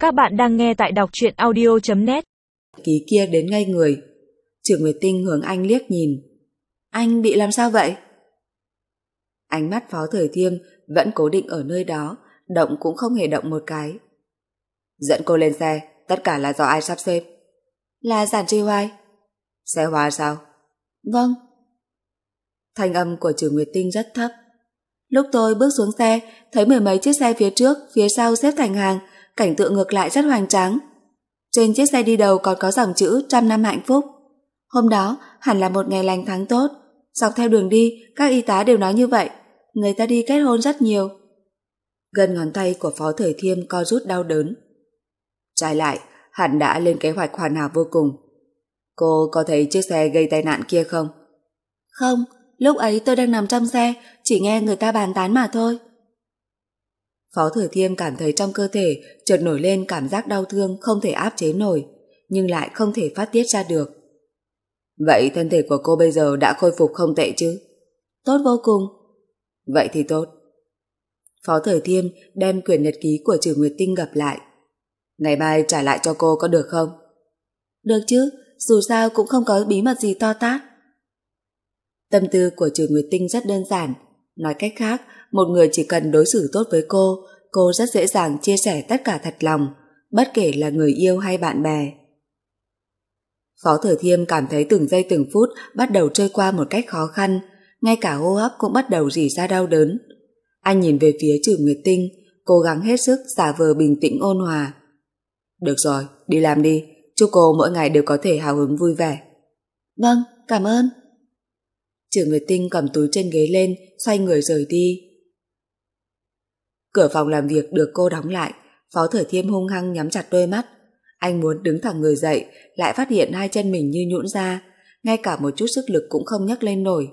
Các bạn đang nghe tại đọc truyện audio.net. Ký kia đến ngây người. Trừ Nguyệt Tinh hướng anh liếc nhìn. Anh bị làm sao vậy? Ánh mắt Phó Thời Thiêm vẫn cố định ở nơi đó, động cũng không hề động một cái. Dẫn cô lên xe, tất cả là do ai sắp xếp? Là Giản Trì Hoài. Xe hoa sao? Vâng. Thanh âm của Trừ Nguyệt Tinh rất thấp. Lúc tôi bước xuống xe, thấy mười mấy chiếc xe phía trước, phía sau xếp thành hàng, cảnh tượng ngược lại rất hoành tráng. Trên chiếc xe đi đầu còn có dòng chữ 100 năm hạnh phúc. Hôm đó hẳn là một ngày lành tháng tốt. Dọc theo đường đi, các y tá đều nói như vậy. Người ta đi kết hôn rất nhiều. Gân ngón tay của Phó Thời Thiêm co rút đau đớn. Trái lại, hẳn đã lên kế hoạch hoàn hảo vô cùng. Cô có thấy chiếc xe gây tai nạn kia không? Không, lúc ấy tôi đang nằm trong xe, chỉ nghe người ta bàn tán mà thôi. Phó Thời Thiêm cảm thấy trong cơ thể chợt nổi lên cảm giác đau thương không thể áp chế nổi, nhưng lại không thể phát tiết ra được. Vậy thân thể của cô bây giờ đã khôi phục không tệ chứ? Tốt vô cùng. Vậy thì tốt. Phó Thời Thiêm đem quyển nhật ký của Trừ Nguyệt Tinh gập lại. Ngày mai trả lại cho cô có được không? Được chứ, dù sao cũng không có bí mật gì to tát. Tâm tư của Trừ Nguyệt Tinh rất đơn giản. Nói cách khác, một người chỉ cần đối xử tốt với cô rất dễ dàng chia sẻ tất cả thật lòng, bất kể là người yêu hay bạn bè. Phó Thời Thiêm cảm thấy từng giây từng phút bắt đầu trôi qua một cách khó khăn, ngay cả hô hấp cũng bắt đầu rỉ ra đau đớn. Anh nhìn về phía Trừ Nguyệt Tinh, cố gắng hết sức giả vờ bình tĩnh ôn hòa. Được rồi, đi làm đi, chúc cô mỗi ngày đều có thể hào hứng vui vẻ. Vâng, cảm ơn. Trừ Nguyệt Tinh cầm túi trên ghế lên, xoay người rời đi. Cửa phòng làm việc được cô đóng lại, Phó Thời Thiêm hung hăng nhắm chặt đôi mắt. Anh muốn đứng thẳng người dậy, lại phát hiện hai chân mình như nhũn ra, ngay cả một chút sức lực cũng không nhấc lên nổi.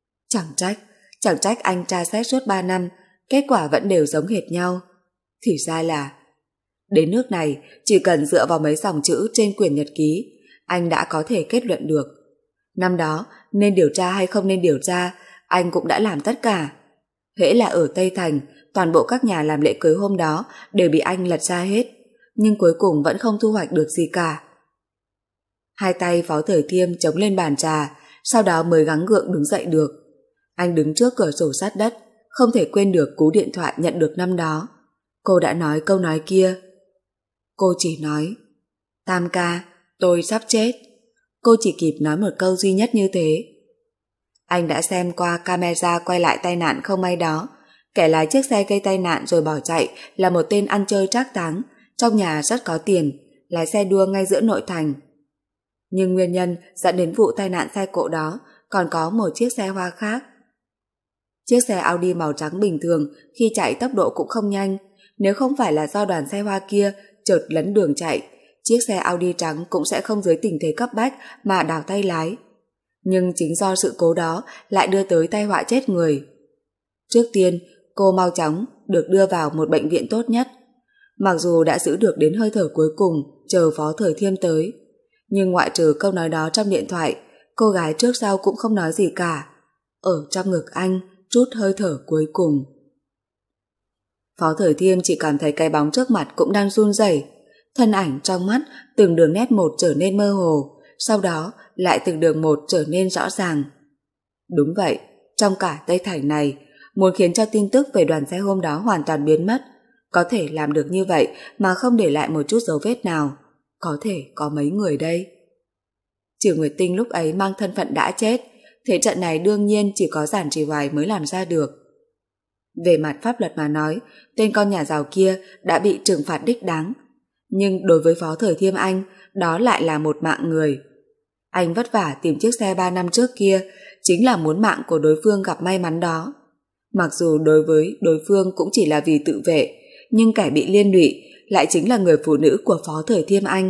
Chẳng trách anh tra xét suốt 3 năm, kết quả vẫn đều giống hệt nhau. Thì ra là... Đến nước này, chỉ cần dựa vào mấy dòng chữ trên quyển nhật ký, anh đã có thể kết luận được. Năm đó, nên điều tra hay không nên điều tra, anh cũng đã làm tất cả. Hễ là ở Tây Thành, toàn bộ các nhà làm lễ cưới hôm đó đều bị anh lật ra hết, nhưng cuối cùng vẫn không thu hoạch được gì cả. Hai tay Phó Thời Thiêm chống lên bàn trà, sau đó mới gắng gượng đứng dậy được. Anh đứng trước cửa sổ sát đất, không thể quên được cú điện thoại nhận được năm đó. Cô đã nói câu nói kia. Cô chỉ nói, Tam ca, tôi sắp chết. Cô chỉ kịp nói một câu duy nhất như thế. Anh đã xem qua camera quay lại tai nạn không may đó. Kẻ lái chiếc xe gây tai nạn rồi bỏ chạy là một tên ăn chơi trác táng, trong nhà rất có tiền, lái xe đua ngay giữa nội thành. Nhưng nguyên nhân dẫn đến vụ tai nạn xe cộ đó còn có một chiếc xe hoa khác. Chiếc xe Audi màu trắng bình thường khi chạy tốc độ cũng không nhanh. Nếu không phải là do đoàn xe hoa kia chợt lấn đường chạy, chiếc xe Audi trắng cũng sẽ không dưới tình thế cấp bách mà đảo tay lái. Nhưng chính do sự cố đó lại đưa tới tai họa chết người. Trước tiên, cô mau chóng được đưa vào một bệnh viện tốt nhất. Mặc dù đã giữ được đến hơi thở cuối cùng chờ Phó Thời Thiêm tới, nhưng ngoại trừ câu nói đó trong điện thoại, cô gái trước sau cũng không nói gì cả. Ở trong ngực anh chút hơi thở cuối cùng. Phó Thời Thiêm chỉ cảm thấy cái bóng trước mặt cũng đang run rẩy, thân ảnh trong mắt từng đường nét một trở nên mơ hồ, sau đó lại từng đường một trở nên rõ ràng. Đúng vậy, trong cả Tây Thành này, muốn khiến cho tin tức về đoàn xe hôm đó hoàn toàn biến mất, có thể làm được như vậy mà không để lại một chút dấu vết nào, có thể có mấy người đây? Trừ Nguyệt Tinh lúc ấy mang thân phận đã chết, thế trận này đương nhiên chỉ có Giản Trì Hoài mới làm ra được. Về mặt pháp luật mà nói, tên con nhà giàu kia đã bị trừng phạt đích đáng, nhưng đối với Phó Thời Thiêm anh, đó lại là một mạng người. Anh vất vả tìm chiếc xe 3 năm trước kia chính là muốn mạng của đối phương gặp may mắn đó. Mặc dù đối với đối phương cũng chỉ là vì tự vệ, nhưng kẻ bị liên lụy lại chính là người phụ nữ của Phó Thời Thiêm anh.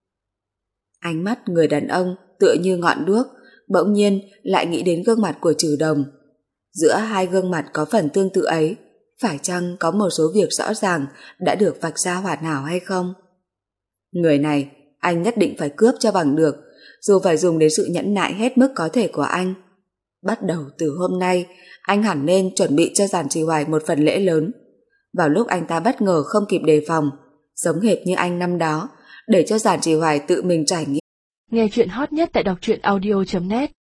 Ánh mắt người đàn ông tựa như ngọn đuốc, bỗng nhiên lại nghĩ đến gương mặt của Trừ Đồng. Giữa hai gương mặt có phần tương tự ấy, phải chăng có một số việc rõ ràng đã được vạch ra hoàn hảo hay không? Người này, anh nhất định phải cướp cho bằng được, dù phải dùng đến sự nhẫn nại hết mức có thể của anh. Bắt đầu từ hôm nay, anh hẳn nên chuẩn bị cho Giản Trì Hoài một phần lễ lớn. Vào lúc anh ta bất ngờ không kịp đề phòng, giống hệt như anh năm đó, để cho Giản Chỉ Hoài tự mình trải nghiệm. Nghe chuyện hot nhất tại đọc truyện audio.net